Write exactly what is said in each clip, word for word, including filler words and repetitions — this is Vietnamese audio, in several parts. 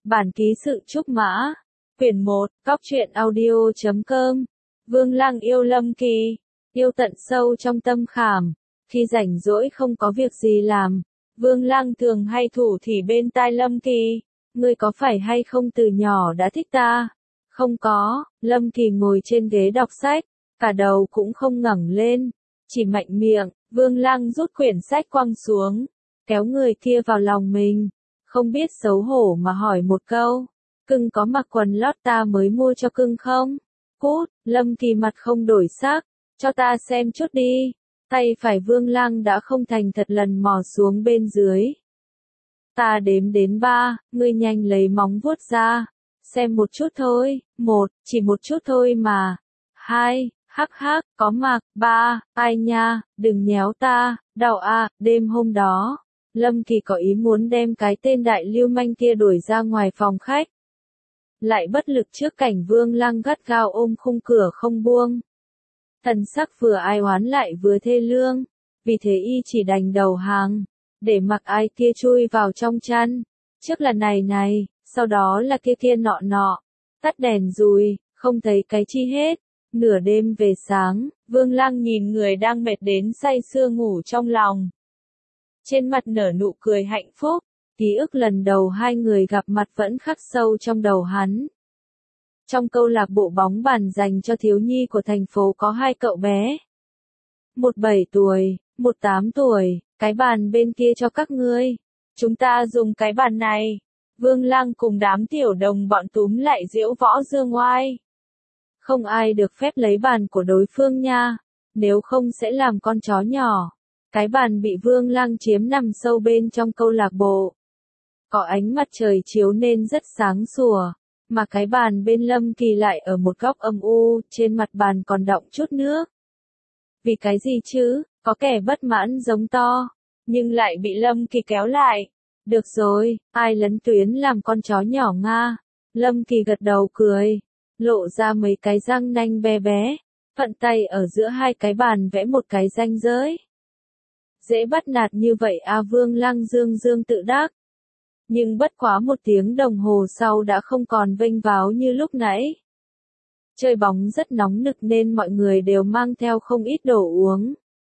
Bản ký sự Trúc Mã. Quyển một, Cóc truyện audio chấm com. Vương Lăng yêu Lâm Kỳ, yêu tận sâu trong tâm khảm. Khi rảnh rỗi không có việc gì làm, Vương Lăng thường hay thủ thỉ bên tai Lâm Kỳ. Ngươi có phải hay không từ nhỏ đã thích ta? Không có, Lâm Kỳ ngồi trên ghế đọc sách, cả đầu cũng không ngẩng lên, chỉ mạnh miệng. Vương Lăng rút quyển sách quăng xuống, kéo người kia vào lòng mình, không biết xấu hổ mà hỏi một câu. Cưng có mặc quần lót ta mới mua cho cưng không? Cút, Lâm Kỳ mặt không đổi sắc, cho ta xem chút đi. Tay phải Vương Lăng đã không thành thật lần mò xuống bên dưới. Ta đếm đến ba, ngươi nhanh lấy móng vuốt ra. Xem một chút thôi, một, chỉ một chút thôi mà. Hai, hắc hắc, có mặc, ba, ai nha, đừng nhéo ta, đau à, đêm hôm đó. Lâm Kỳ có ý muốn đem cái tên đại lưu manh kia đuổi ra ngoài phòng khách. Lại bất lực trước cảnh Vương Lăng gắt gao ôm khung cửa không buông. Thần sắc vừa ai oán lại vừa thê lương, vì thế y chỉ đành đầu hàng, để mặc ai kia chui vào trong chăn. Trước là này này, sau đó là kia kia nọ nọ, tắt đèn rồi, không thấy cái chi hết. Nửa đêm về sáng, Vương Lăng nhìn người đang mệt đến say sưa ngủ trong lòng. Trên mặt nở nụ cười hạnh phúc, ký ức lần đầu hai người gặp mặt vẫn khắc sâu trong đầu hắn. Trong câu lạc bộ bóng bàn dành cho thiếu nhi của thành phố có hai cậu bé. Một bảy tuổi, một tám tuổi, cái bàn bên kia cho các ngươi. Chúng ta dùng cái bàn này. Vương Lăng cùng đám tiểu đồng bọn túm lại diễu võ dương oai. Không ai được phép lấy bàn của đối phương nha, nếu không sẽ làm con chó nhỏ. Cái bàn bị Vương Lăng chiếm nằm sâu bên trong câu lạc bộ. Có ánh mặt trời chiếu nên rất sáng sủa, mà cái bàn bên Lâm Kỳ lại ở một góc âm u, trên mặt bàn còn đọng chút nước. Vì cái gì chứ, có kẻ bất mãn giống to, nhưng lại bị Lâm Kỳ kéo lại. Được rồi, ai lấn tuyến làm con chó nhỏ Nga. Lâm Kỳ gật đầu cười, lộ ra mấy cái răng nanh bé bé, phận tay ở giữa hai cái bàn vẽ một cái ranh giới. Dễ bắt nạt như vậy à, Vương Lăng dương dương tự đắc. Nhưng bất quá một tiếng đồng hồ sau đã không còn vênh váo như lúc nãy. Chơi bóng rất nóng nực nên mọi người đều mang theo không ít đồ uống.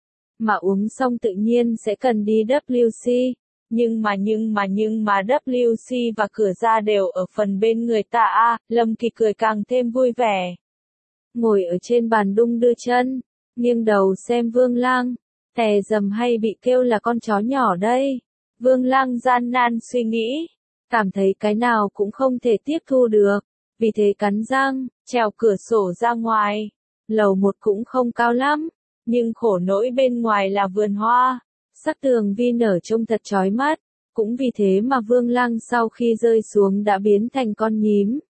Mà uống xong tự nhiên sẽ cần đi W C. Nhưng mà nhưng mà nhưng mà W C và cửa ra đều ở phần bên người ta à, Lâm Kỳ cười càng thêm vui vẻ. Ngồi ở trên bàn đung đưa chân, nghiêng đầu xem Vương Lăng, tè dầm hay bị kêu là con chó nhỏ đây. Vương Lăng gian nan suy nghĩ, cảm thấy cái nào cũng không thể tiếp thu được, vì thế cắn răng, trèo cửa sổ ra ngoài. Lầu một cũng không cao lắm, nhưng khổ nỗi bên ngoài là vườn hoa, sắc tường vi nở trông thật chói mắt, cũng vì thế mà Vương Lăng sau khi rơi xuống đã biến thành con nhím.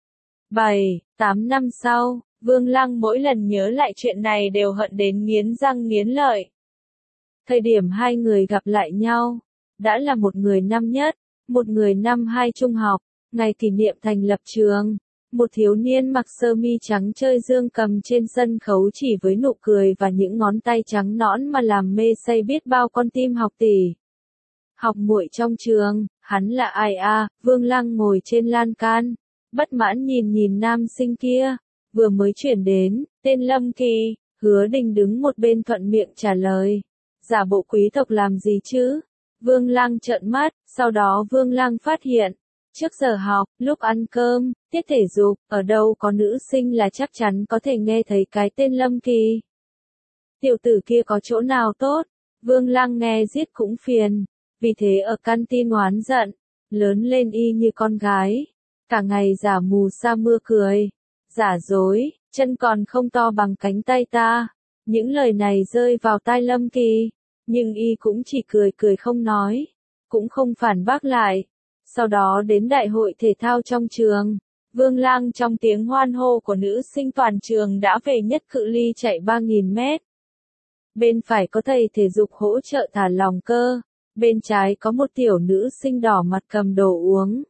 bảy, tám năm sau, Vương Lăng mỗi lần nhớ lại chuyện này đều hận đến nghiến răng nghiến lợi. Thời điểm hai người gặp lại nhau, đã là một người năm nhất, một người năm hai trung học, ngày kỷ niệm thành lập trường. Một thiếu niên mặc sơ mi trắng chơi dương cầm trên sân khấu chỉ với nụ cười và những ngón tay trắng nõn mà làm mê say biết bao con tim học tỷ. Học muội trong trường, hắn là ai à? Vương Lăng ngồi trên lan can, bất mãn nhìn nhìn nam sinh kia, vừa mới chuyển đến, tên Lâm Kỳ. Hứa Đình đứng một bên thuận miệng trả lời, giả bộ quý tộc làm gì chứ? Vương Lăng trợn mắt, sau đó Vương Lăng phát hiện, trước giờ học, lúc ăn cơm, tiết thể dục, ở đâu có nữ sinh là chắc chắn có thể nghe thấy cái tên Lâm Kỳ. Tiểu tử kia có chỗ nào tốt? Vương Lăng nghe giết cũng phiền, vì thế ở canteen oán giận, lớn lên y như con gái, cả ngày giả mù sa mưa cười, giả dối, chân còn không to bằng cánh tay ta. Những lời này rơi vào tai Lâm Kỳ, nhưng y cũng chỉ cười cười không nói, cũng không phản bác lại. Sau đó đến đại hội thể thao trong trường, Vương Lăng trong tiếng hoan hô của nữ sinh toàn trường đã về nhất cự ly chạy ba nghìn mét. Bên phải có thầy thể dục hỗ trợ thả lỏng cơ, bên trái có một tiểu nữ sinh đỏ mặt cầm đồ uống.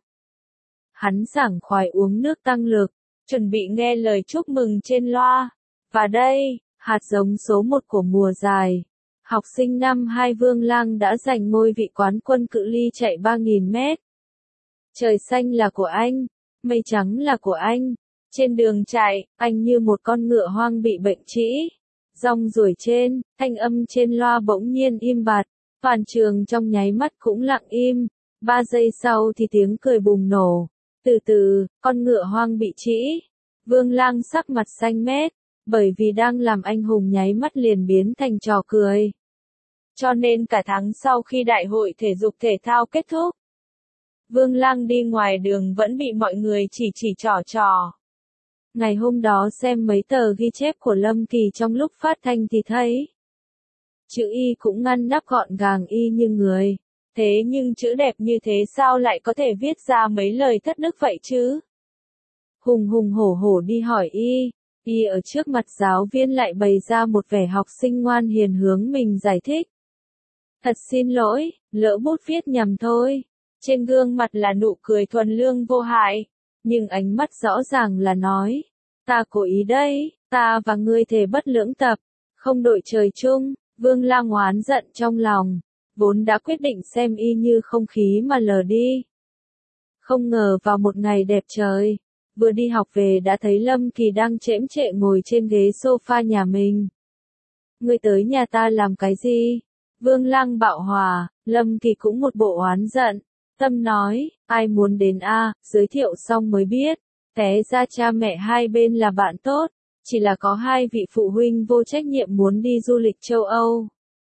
Hắn sảng khoái uống nước tăng lực, chuẩn bị nghe lời chúc mừng trên loa. Và đây, hạt giống số một của mùa dài. Học sinh năm hai Vương Lăng đã giành ngôi vị quán quân cự ly chạy ba nghìn mét. Trời xanh là của anh, mây trắng là của anh. Trên đường chạy, anh như một con ngựa hoang bị bệnh trĩ. Rong ruổi trên, thanh âm trên loa bỗng nhiên im bặt. Toàn trường trong nháy mắt cũng lặng im. Ba giây sau thì tiếng cười bùng nổ. Từ từ, con ngựa hoang bị trĩ. Vương Lang sắc mặt xanh mét, bởi vì đang làm anh hùng nháy mắt liền biến thành trò cười. Cho nên cả tháng sau khi đại hội thể dục thể thao kết thúc, Vương Lang đi ngoài đường vẫn bị mọi người chỉ chỉ trỏ trò. Ngày hôm đó xem mấy tờ ghi chép của Lâm Kỳ trong lúc phát thanh thì thấy chữ Y cũng ngăn nắp gọn gàng y như người. Thế nhưng chữ đẹp như thế sao lại có thể viết ra mấy lời thất đức vậy chứ? Hùng hùng hổ hổ đi hỏi Y, Y ở trước mặt giáo viên lại bày ra một vẻ học sinh ngoan hiền hướng mình giải thích. Thật xin lỗi, lỡ bút viết nhầm thôi. Trên gương mặt là nụ cười thuần lương vô hại, nhưng ánh mắt rõ ràng là nói, ta cố ý đây, ta và ngươi thề bất lưỡng tập, không đội trời chung. Vương Lang oán giận trong lòng, vốn đã quyết định xem Y như không khí mà lờ đi. Không ngờ vào một ngày đẹp trời, vừa đi học về đã thấy Lâm Kỳ đang chễm chệ ngồi trên ghế sofa nhà mình. Ngươi tới nhà ta làm cái gì? Vương Lang bạo hòa, Lâm Kỳ cũng một bộ oán giận. Tâm nói, ai muốn đến a, giới thiệu xong mới biết, té ra cha mẹ hai bên là bạn tốt, chỉ là có hai vị phụ huynh vô trách nhiệm muốn đi du lịch châu Âu.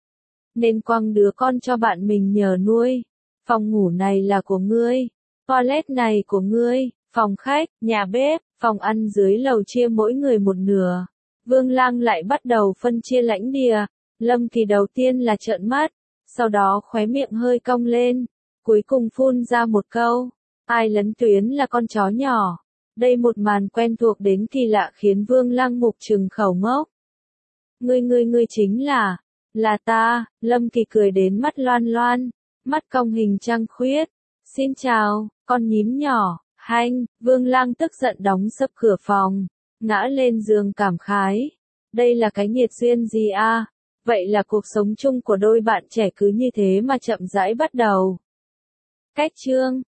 Nên quăng đứa con cho bạn mình nhờ nuôi. Phòng ngủ này là của ngươi, toilet này của ngươi, phòng khách, nhà bếp, phòng ăn dưới lầu chia mỗi người một nửa. Vương Lang lại bắt đầu phân chia lãnh địa. Lâm Kỳ đầu tiên là trợn mắt, sau đó khóe miệng hơi cong lên, cuối cùng phun ra một câu, ai lấn tuyến là con chó nhỏ. Đây một màn quen thuộc đến kỳ lạ khiến Vương Lang mục trừng khẩu ngốc. Ngươi ngươi ngươi chính là, là ta. Lâm Kỳ cười đến mắt loan loan, mắt cong hình trăng khuyết. Xin chào, con nhím nhỏ, hanh. Vương Lang tức giận đóng sập cửa phòng, ngã lên giường cảm khái. Đây là cái nghiệt duyên gì a? Vậy là cuộc sống chung của đôi bạn trẻ cứ như thế mà chậm rãi bắt đầu. Cách chương